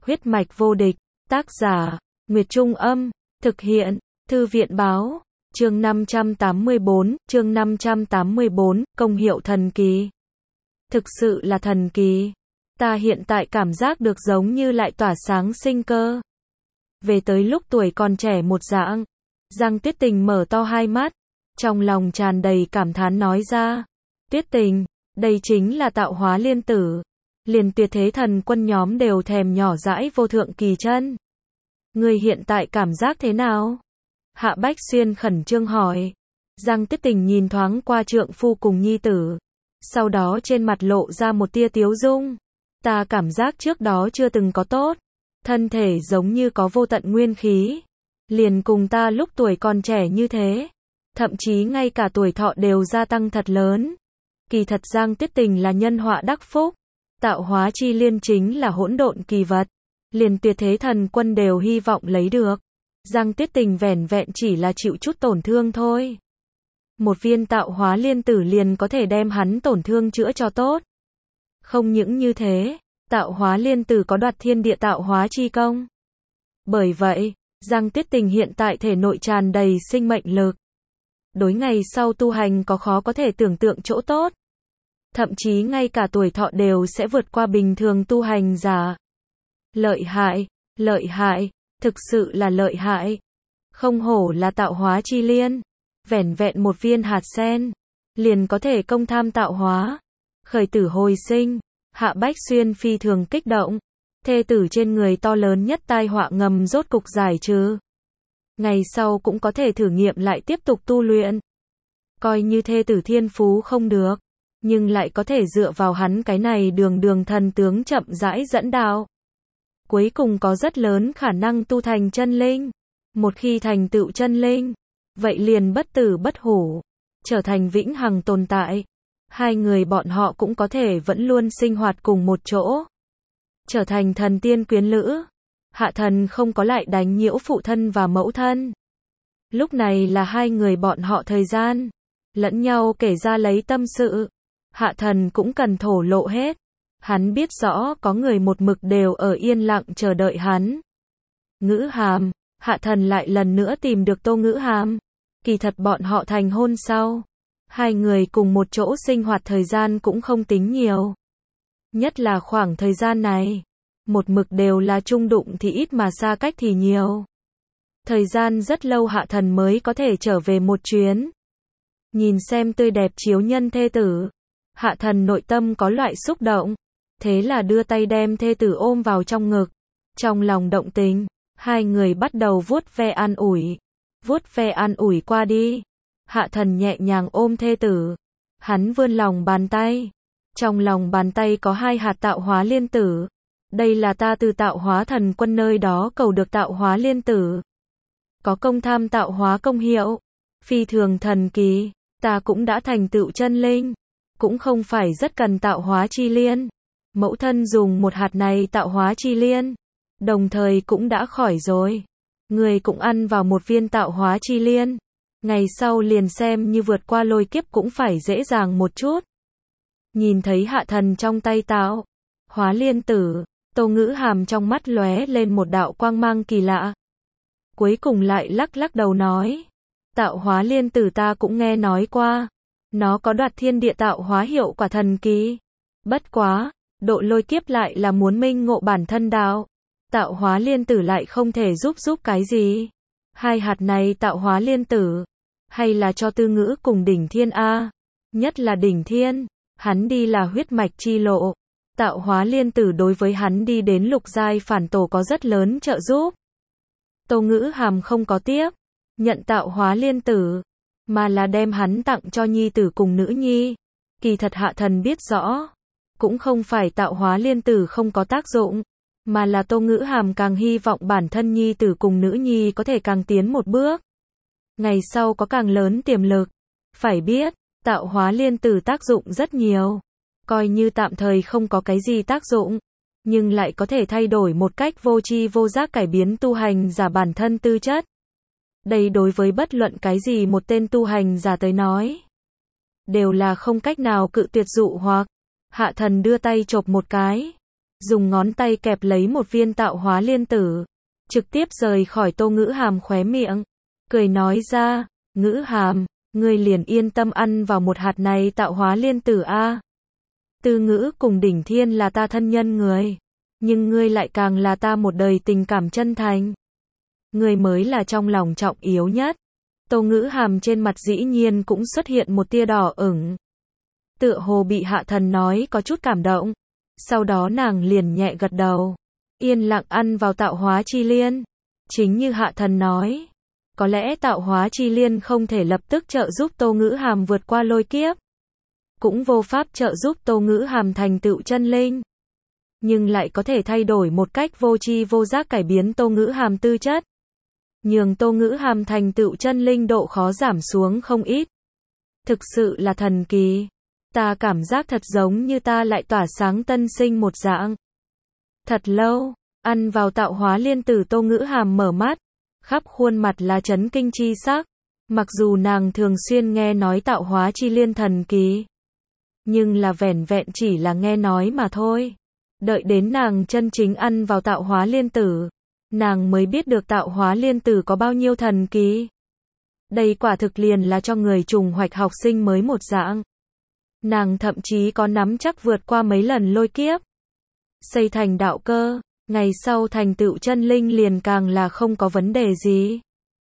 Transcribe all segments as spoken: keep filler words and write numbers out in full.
Huyết mạch vô địch, tác giả, Nguyệt Trung Âm, thực hiện, Thư viện Báo, chương năm trăm tám mươi bốn, chương năm trăm tám mươi bốn, công hiệu thần kỳ. Thực sự là thần kỳ. Ta hiện tại cảm giác được giống như lại tỏa sáng sinh cơ. Về tới lúc tuổi còn trẻ một dạng, Giang Tuyết Tình mở to hai mắt, trong lòng tràn đầy cảm thán nói ra. Tuyết Tình, đây chính là tạo hóa liên tử. Liền tuyệt thế thần quân nhóm đều thèm nhỏ dãi vô thượng kỳ chân. Người hiện tại cảm giác thế nào? Hạ Bách Xuyên khẩn trương hỏi. Giang Tuyết Tình nhìn thoáng qua trượng phu cùng nhi tử. Sau đó trên mặt lộ ra một tia tiếu dung. Ta cảm giác trước đó chưa từng có tốt. Thân thể giống như có vô tận nguyên khí. Liền cùng ta lúc tuổi còn trẻ như thế. Thậm chí ngay cả tuổi thọ đều gia tăng thật lớn. Kỳ thật Giang Tuyết Tình là nhân họa đắc phúc. Tạo hóa chi liên chính là hỗn độn kỳ vật. Liền tuyệt thế thần quân đều hy vọng lấy được. Giang Tuyết Tình vẻn vẹn chỉ là chịu chút tổn thương thôi. Một viên tạo hóa liên tử liền có thể đem hắn tổn thương chữa cho tốt. Không những như thế, tạo hóa liên tử có đoạt thiên địa tạo hóa chi công. Bởi vậy, Giang Tuyết Tình hiện tại thể nội tràn đầy sinh mệnh lực. Đối ngày sau tu hành có khó có thể tưởng tượng chỗ tốt. Thậm chí ngay cả tuổi thọ đều sẽ vượt qua bình thường tu hành giả. Lợi hại, lợi hại, thực sự là lợi hại. Không hổ là tạo hóa chi liên. Vẻn vẹn một viên hạt sen, liền có thể công tham tạo hóa. Khởi tử hồi sinh, Hạ Bách Xuyên phi thường kích động. Thê tử trên người to lớn nhất tai họa ngầm rốt cục giải trừ. Ngày sau cũng có thể thử nghiệm lại tiếp tục tu luyện. Coi như thê tử thiên phú không được, nhưng lại có thể dựa vào hắn cái này đường đường thần tướng chậm rãi dẫn đạo. Cuối cùng có rất lớn khả năng tu thành chân linh. Một khi thành tựu chân linh, vậy liền bất tử bất hủ, trở thành vĩnh hằng tồn tại. Hai người bọn họ cũng có thể vẫn luôn sinh hoạt cùng một chỗ. Trở thành thần tiên quyến lữ. Hạ thần không có lại đánh nhiễu phụ thân và mẫu thân. Lúc này là hai người bọn họ thời gian. Lẫn nhau kể ra lấy tâm sự. Hạ thần cũng cần thổ lộ hết. Hắn biết rõ có người một mực đều ở yên lặng chờ đợi hắn. Ngữ Hàm, Hạ thần lại lần nữa tìm được Tô Ngữ Hàm. Kỳ thật bọn họ thành hôn sau. Hai người cùng một chỗ sinh hoạt thời gian cũng không tính nhiều. Nhất là khoảng thời gian này. Một mực đều là chung đụng thì ít mà xa cách thì nhiều. Thời gian rất lâu Hạ thần mới có thể trở về một chuyến. Nhìn xem tươi đẹp chiếu nhân thê tử. Hạ thần nội tâm có loại xúc động. Thế là đưa tay đem thê tử ôm vào trong ngực. Trong lòng động tình, hai người bắt đầu vuốt ve an ủi. Vuốt ve an ủi qua đi. Hạ thần nhẹ nhàng ôm thê tử. Hắn vươn lòng bàn tay. Trong lòng bàn tay có hai hạt tạo hóa liên tử. Đây là ta từ tạo hóa thần quân nơi đó cầu được tạo hóa liên tử. Có công tham tạo hóa công hiệu. Phi thường thần kỳ. Ta cũng đã thành tựu chân linh. Cũng không phải rất cần tạo hóa chi liên. Mẫu thân dùng một hạt này tạo hóa chi liên. Đồng thời cũng đã khỏi rồi. Người cũng ăn vào một viên tạo hóa chi liên. Ngày sau liền xem như vượt qua lôi kiếp cũng phải dễ dàng một chút. Nhìn thấy hạ thần trong tay tạo hóa liên tử, Tô Ngữ Hàm trong mắt lóe lên một đạo quang mang kỳ lạ. Cuối cùng lại lắc lắc đầu nói. Tạo hóa liên tử ta cũng nghe nói qua. Nó có đoạt thiên địa tạo hóa hiệu quả thần kỳ. Bất quá, độ lôi kiếp lại là muốn minh ngộ bản thân đạo. Tạo hóa liên tử lại không thể giúp giúp cái gì. Hai hạt này tạo hóa liên tử. Hay là cho Tư Ngữ cùng đỉnh thiên A. Nhất là đỉnh thiên. Hắn đi là huyết mạch chi lộ. Tạo hóa liên tử đối với hắn đi đến lục giai phản tổ có rất lớn trợ giúp. Tô Ngữ Hàm không có tiếc nhận tạo hóa liên tử, mà là đem hắn tặng cho nhi tử cùng nữ nhi. Kỳ thật hạ thần biết rõ. Cũng không phải tạo hóa liên tử không có tác dụng. Mà là Tô Ngữ Hàm càng hy vọng bản thân nhi tử cùng nữ nhi có thể càng tiến một bước. Ngày sau có càng lớn tiềm lực. Phải biết, tạo hóa liên tử tác dụng rất nhiều. Coi như tạm thời không có cái gì tác dụng. Nhưng lại có thể thay đổi một cách vô tri vô giác cải biến tu hành giả bản thân tư chất. Đây đối với bất luận cái gì một tên tu hành giả tới nói. Đều là không cách nào cự tuyệt dụ hoặc. Hạ thần đưa tay chộp một cái. dùng ngón tay kẹp lấy một viên tạo hóa liên tử, trực tiếp rời khỏi Tô Ngữ Hàm khóe miệng, cười nói ra, Ngữ Hàm, ngươi liền yên tâm ăn vào một hạt này tạo hóa liên tử a. Tư Ngữ cùng Đỉnh Thiên là ta thân nhân người, nhưng ngươi lại càng là ta một đời tình cảm chân thành. Ngươi mới là trong lòng trọng yếu nhất. Tô Ngữ Hàm trên mặt dĩ nhiên cũng xuất hiện một tia đỏ ửng. Tựa hồ bị Hạ Thần nói có chút cảm động. Sau đó nàng liền nhẹ gật đầu, yên lặng ăn vào tạo hóa chi liên. Chính như Hạ Thần nói, có lẽ tạo hóa chi liên không thể lập tức trợ giúp Tô Ngữ Hàm vượt qua lôi kiếp, cũng vô pháp trợ giúp Tô Ngữ Hàm thành tựu chân linh, nhưng lại có thể thay đổi một cách vô tri vô giác cải biến Tô Ngữ Hàm tư chất, nhường Tô Ngữ Hàm thành tựu chân linh độ khó giảm xuống không ít. Thực sự là thần kỳ. Ta cảm giác thật giống như ta lại tỏa sáng tân sinh một dạng. Thật lâu, ăn vào tạo hóa liên tử Tô Ngữ Hàm mở mắt, khắp khuôn mặt là chấn kinh chi sắc. Mặc dù nàng thường xuyên nghe nói tạo hóa chi liên thần kỳ, nhưng là vẻn vẹn chỉ là nghe nói mà thôi. Đợi đến nàng chân chính ăn vào tạo hóa liên tử, nàng mới biết được tạo hóa liên tử có bao nhiêu thần kỳ. Đây quả thực liền là cho người trùng hoạch học sinh mới một dạng. Nàng thậm chí có nắm chắc vượt qua mấy lần lôi kiếp, xây thành đạo cơ, ngày sau thành tựu chân linh liền càng là không có vấn đề gì.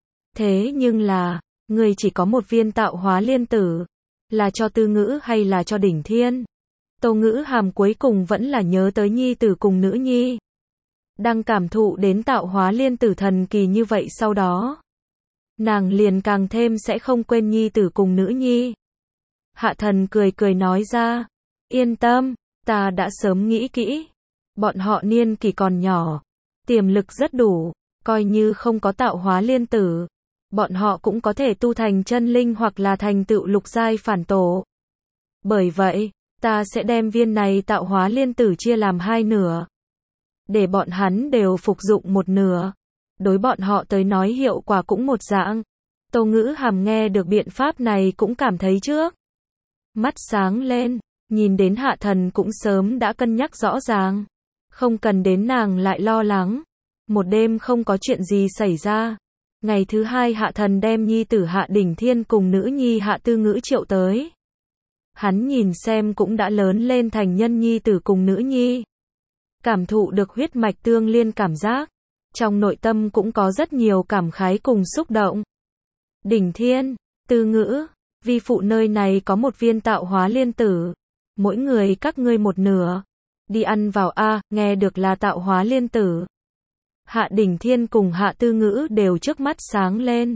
Thế nhưng là, người chỉ có một viên tạo hóa liên tử, là cho Tư Ngữ hay là cho Đỉnh Thiên? Tô Ngữ Hàm cuối cùng vẫn là nhớ tới nhi tử cùng nữ nhi. Đang cảm thụ đến tạo hóa liên tử thần kỳ như vậy sau đó, nàng liền càng thêm sẽ không quên nhi tử cùng nữ nhi. Hạ Thần cười cười nói ra, yên tâm, ta đã sớm nghĩ kỹ. Bọn họ niên kỷ còn nhỏ, tiềm lực rất đủ, coi như không có tạo hóa liên tử, bọn họ cũng có thể tu thành chân linh hoặc là thành tựu lục giai phản tổ. Bởi vậy, ta sẽ đem viên này tạo hóa liên tử chia làm hai nửa, để bọn hắn đều phục dụng một nửa. Đối bọn họ tới nói hiệu quả cũng một dạng. Tô Ngữ Hàm nghe được biện pháp này cũng cảm thấy trước mắt sáng lên, nhìn đến Hạ Thần cũng sớm đã cân nhắc rõ ràng, không cần đến nàng lại lo lắng. Một đêm không có chuyện gì xảy ra. Ngày thứ hai Hạ Thần đem nhi tử Hạ Đỉnh Thiên cùng nữ nhi Hạ Tư Ngữ triệu tới. Hắn nhìn xem cũng đã lớn lên thành nhân nhi tử cùng nữ nhi, cảm thụ được huyết mạch tương liên cảm giác, trong nội tâm cũng có rất nhiều cảm khái cùng xúc động. Đỉnh Thiên, Tư Ngữ, vi phụ nơi này có một viên tạo hóa liên tử, mỗi người các ngươi một nửa, đi ăn vào a. Nghe được là tạo hóa liên tử, Hạ Đỉnh Thiên cùng Hạ Tư Ngữ đều trước mắt sáng lên,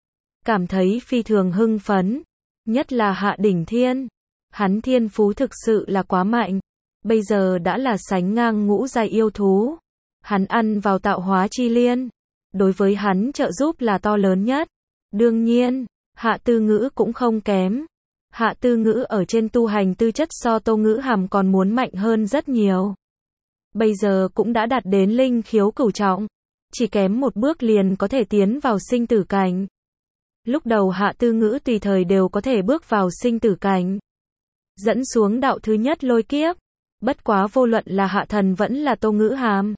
cảm thấy phi thường hưng phấn, nhất là Hạ Đỉnh Thiên, hắn thiên phú thực sự là quá mạnh, bây giờ đã là sánh ngang ngũ giai yêu thú. Hắn ăn vào tạo hóa chi liên, đối với hắn trợ giúp là to lớn nhất. Đương nhiên, Hạ Tư Ngữ cũng không kém. Hạ Tư Ngữ ở trên tu hành tư chất so Tô Ngữ Hàm còn muốn mạnh hơn rất nhiều. Bây giờ cũng đã đạt đến linh khiếu cửu trọng, chỉ kém một bước liền có thể tiến vào sinh tử cảnh. Lúc đầu Hạ Tư Ngữ tùy thời đều có thể bước vào sinh tử cảnh, dẫn xuống đạo thứ nhất lôi kiếp. Bất quá vô luận là Hạ Thần vẫn là Tô Ngữ Hàm,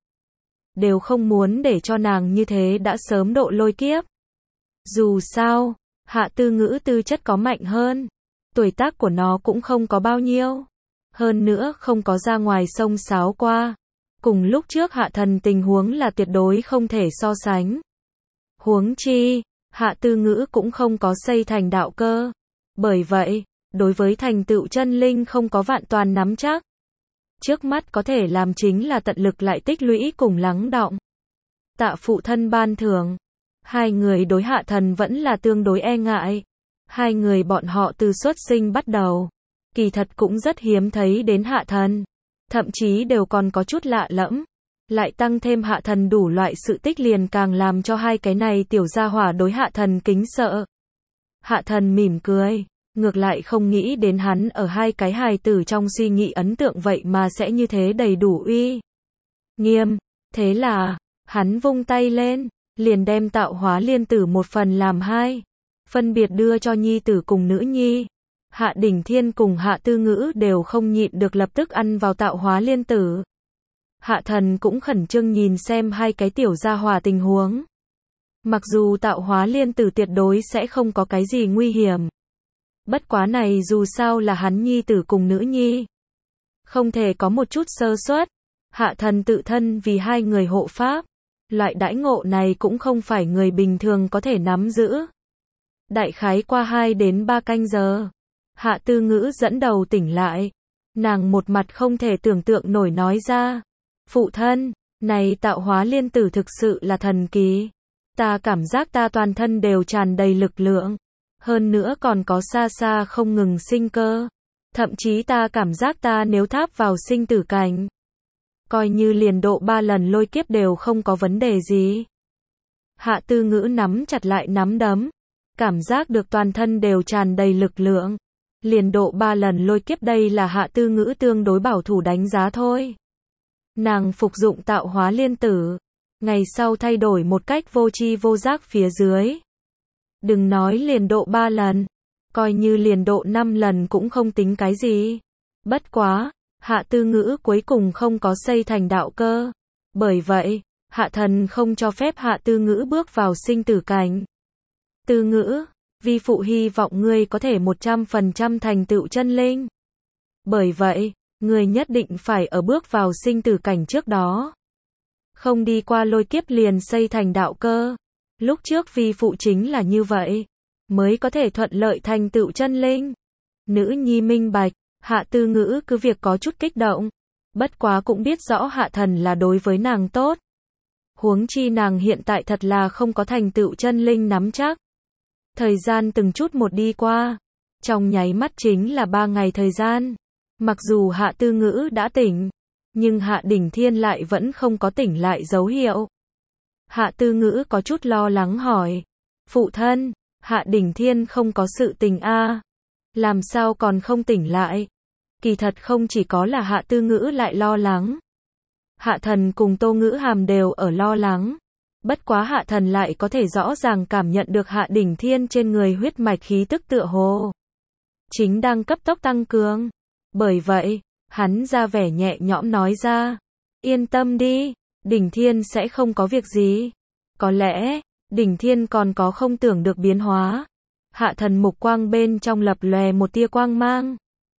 đều không muốn để cho nàng như thế đã sớm độ lôi kiếp. Dù sao, Hạ Tư Ngữ tư chất có mạnh hơn, tuổi tác của nó cũng không có bao nhiêu, hơn nữa không có ra ngoài sông sáo qua. Cùng lúc trước Hạ Thần tình huống là tuyệt đối không thể so sánh. Huống chi, Hạ Tư Ngữ cũng không có xây thành đạo cơ. Bởi vậy, đối với thành tựu chân linh không có vạn toàn nắm chắc. Trước mắt có thể làm chính là tận lực lại tích lũy cùng lắng đọng. Tạ phụ thân ban thưởng. Hai người đối Hạ Thần vẫn là tương đối e ngại. Hai người bọn họ từ xuất sinh bắt đầu, kỳ thật cũng rất hiếm thấy đến Hạ Thần. Thậm chí đều còn có chút lạ lẫm. Lại tăng thêm Hạ Thần đủ loại sự tích liền càng làm cho hai cái này tiểu gia hỏa đối Hạ Thần kính sợ. Hạ Thần mỉm cười, ngược lại không nghĩ đến hắn ở hai cái hài tử trong suy nghĩ ấn tượng vậy mà sẽ như thế đầy đủ uy nghiêm. Thế là, hắn vung tay lên, liền đem tạo hóa liên tử một phần làm hai, phân biệt đưa cho nhi tử cùng nữ nhi. Hạ Đỉnh Thiên cùng Hạ Tư Ngữ đều không nhịn được lập tức ăn vào tạo hóa liên tử. Hạ thần cũng khẩn trương nhìn xem hai cái tiểu gia hỏa tình huống. Mặc dù tạo hóa liên tử tuyệt đối sẽ không có cái gì nguy hiểm. Bất quá này dù sao là hắn nhi tử cùng nữ nhi. Không thể có một chút sơ suất. Hạ thần tự thân vì hai người hộ pháp. Loại đãi ngộ này cũng không phải người bình thường có thể nắm giữ. Đại khái qua hai đến ba canh giờ. Hạ Tư Ngữ dẫn đầu tỉnh lại. Nàng một mặt không thể tưởng tượng nổi nói ra. Phụ thân, này tạo hóa liên tử thực sự là thần kỳ. Ta cảm giác ta toàn thân đều tràn đầy lực lượng. Hơn nữa còn có xa xa không ngừng sinh cơ. Thậm chí ta cảm giác ta nếu tháp vào sinh tử cảnh. Coi như liền độ ba lần lôi kiếp đều không có vấn đề gì. Hạ Tư Ngữ nắm chặt lại nắm đấm. Cảm giác được toàn thân đều tràn đầy lực lượng. Liền độ ba lần lôi kiếp đây là Hạ Tư Ngữ tương đối bảo thủ đánh giá thôi. Nàng phục dụng tạo hóa liên tử. Ngày sau thay đổi một cách vô tri vô giác phía dưới. Đừng nói liền độ ba lần. Coi như liền độ năm lần cũng không tính cái gì. Bất quá, Hạ Tư Ngữ cuối cùng không có xây thành đạo cơ. Bởi vậy, Hạ thần không cho phép Hạ Tư Ngữ bước vào sinh tử cảnh. Tư Ngữ, vi phụ hy vọng ngươi có thể một trăm phần trăm thành tựu chân linh. Bởi vậy, ngươi nhất định phải ở bước vào sinh tử cảnh trước đó. Không đi qua lôi kiếp liền xây thành đạo cơ. Lúc trước vi phụ chính là như vậy. Mới có thể thuận lợi thành tựu chân linh. Nữ nhi minh bạch, Hạ Tư Ngữ cứ việc có chút kích động. Bất quá cũng biết rõ Hạ thần là đối với nàng tốt. Huống chi nàng hiện tại thật là không có thành tựu chân linh nắm chắc. Thời gian từng chút một đi qua. Trong nháy mắt chính là ba ngày thời gian. Mặc dù Hạ Tư Ngữ đã tỉnh. Nhưng Hạ Đỉnh Thiên lại vẫn không có tỉnh lại dấu hiệu. Hạ Tư Ngữ có chút lo lắng hỏi. Phụ thân, Hạ Đỉnh Thiên không có sự tình a, làm sao còn không tỉnh lại? Kỳ thật không chỉ có là Hạ Tư Ngữ lại lo lắng. Hạ thần cùng Tô Ngữ Hàm đều ở lo lắng. Bất quá Hạ thần lại có thể rõ ràng cảm nhận được Hạ Đỉnh Thiên trên người huyết mạch khí tức tựa hồ chính đang cấp tốc tăng cường. Bởi vậy, hắn ra vẻ nhẹ nhõm nói ra. Yên tâm đi, Đỉnh Thiên sẽ không có việc gì. Có lẽ, Đỉnh Thiên còn có không tưởng được biến hóa. Hạ thần mục quang bên trong lập lòe một tia quang mang.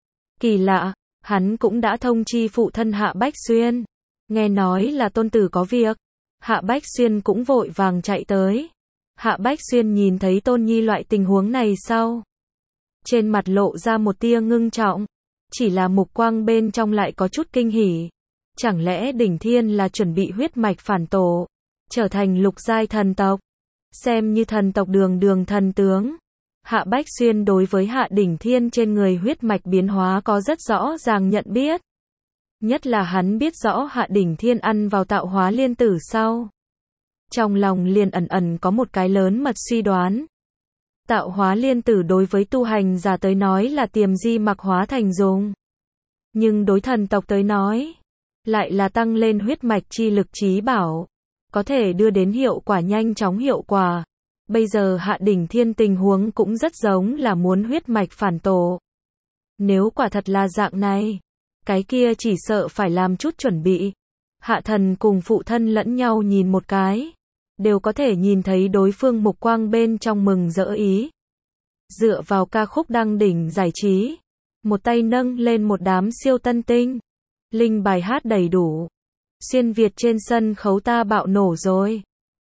Kỳ lạ, hắn cũng đã thông chi phụ thân Hạ Bách Xuyên. Nghe nói là tôn tử có việc. Hạ Bách Xuyên cũng vội vàng chạy tới. Hạ Bách Xuyên nhìn thấy tôn nhi loại tình huống này sau. Trên mặt lộ ra một tia ngưng trọng. Chỉ là mục quang bên trong lại có chút kinh hỉ. Chẳng lẽ Đỉnh Thiên là chuẩn bị huyết mạch phản tổ, trở thành lục giai thần tộc, xem như thần tộc đường đường thần tướng. Hạ Bách Xuyên đối với Hạ Đỉnh Thiên trên người huyết mạch biến hóa có rất rõ ràng nhận biết. Nhất là hắn biết rõ Hạ Đỉnh Thiên ăn vào tạo hóa liên tử sau. Trong lòng liền ẩn ẩn có một cái lớn mật suy đoán. Tạo hóa liên tử đối với tu hành giả tới nói là tiềm di mặc hóa thành dùng. Nhưng đối thần tộc tới nói, lại là tăng lên huyết mạch chi lực trí bảo. Có thể đưa đến hiệu quả nhanh chóng hiệu quả. Bây giờ Hạ Đỉnh Thiên tình huống cũng rất giống là muốn huyết mạch phản tổ. Nếu quả thật là dạng này, cái kia chỉ sợ phải làm chút chuẩn bị. Hạ thần cùng phụ thân lẫn nhau nhìn một cái. Đều có thể nhìn thấy đối phương mục quang bên trong mừng rỡ ý. Dựa vào ca khúc đăng đỉnh giải trí. Một tay nâng lên một đám siêu tân tinh. Linh bài hát đầy đủ. Xuyên Việt trên sân khấu ta bạo nổ rồi.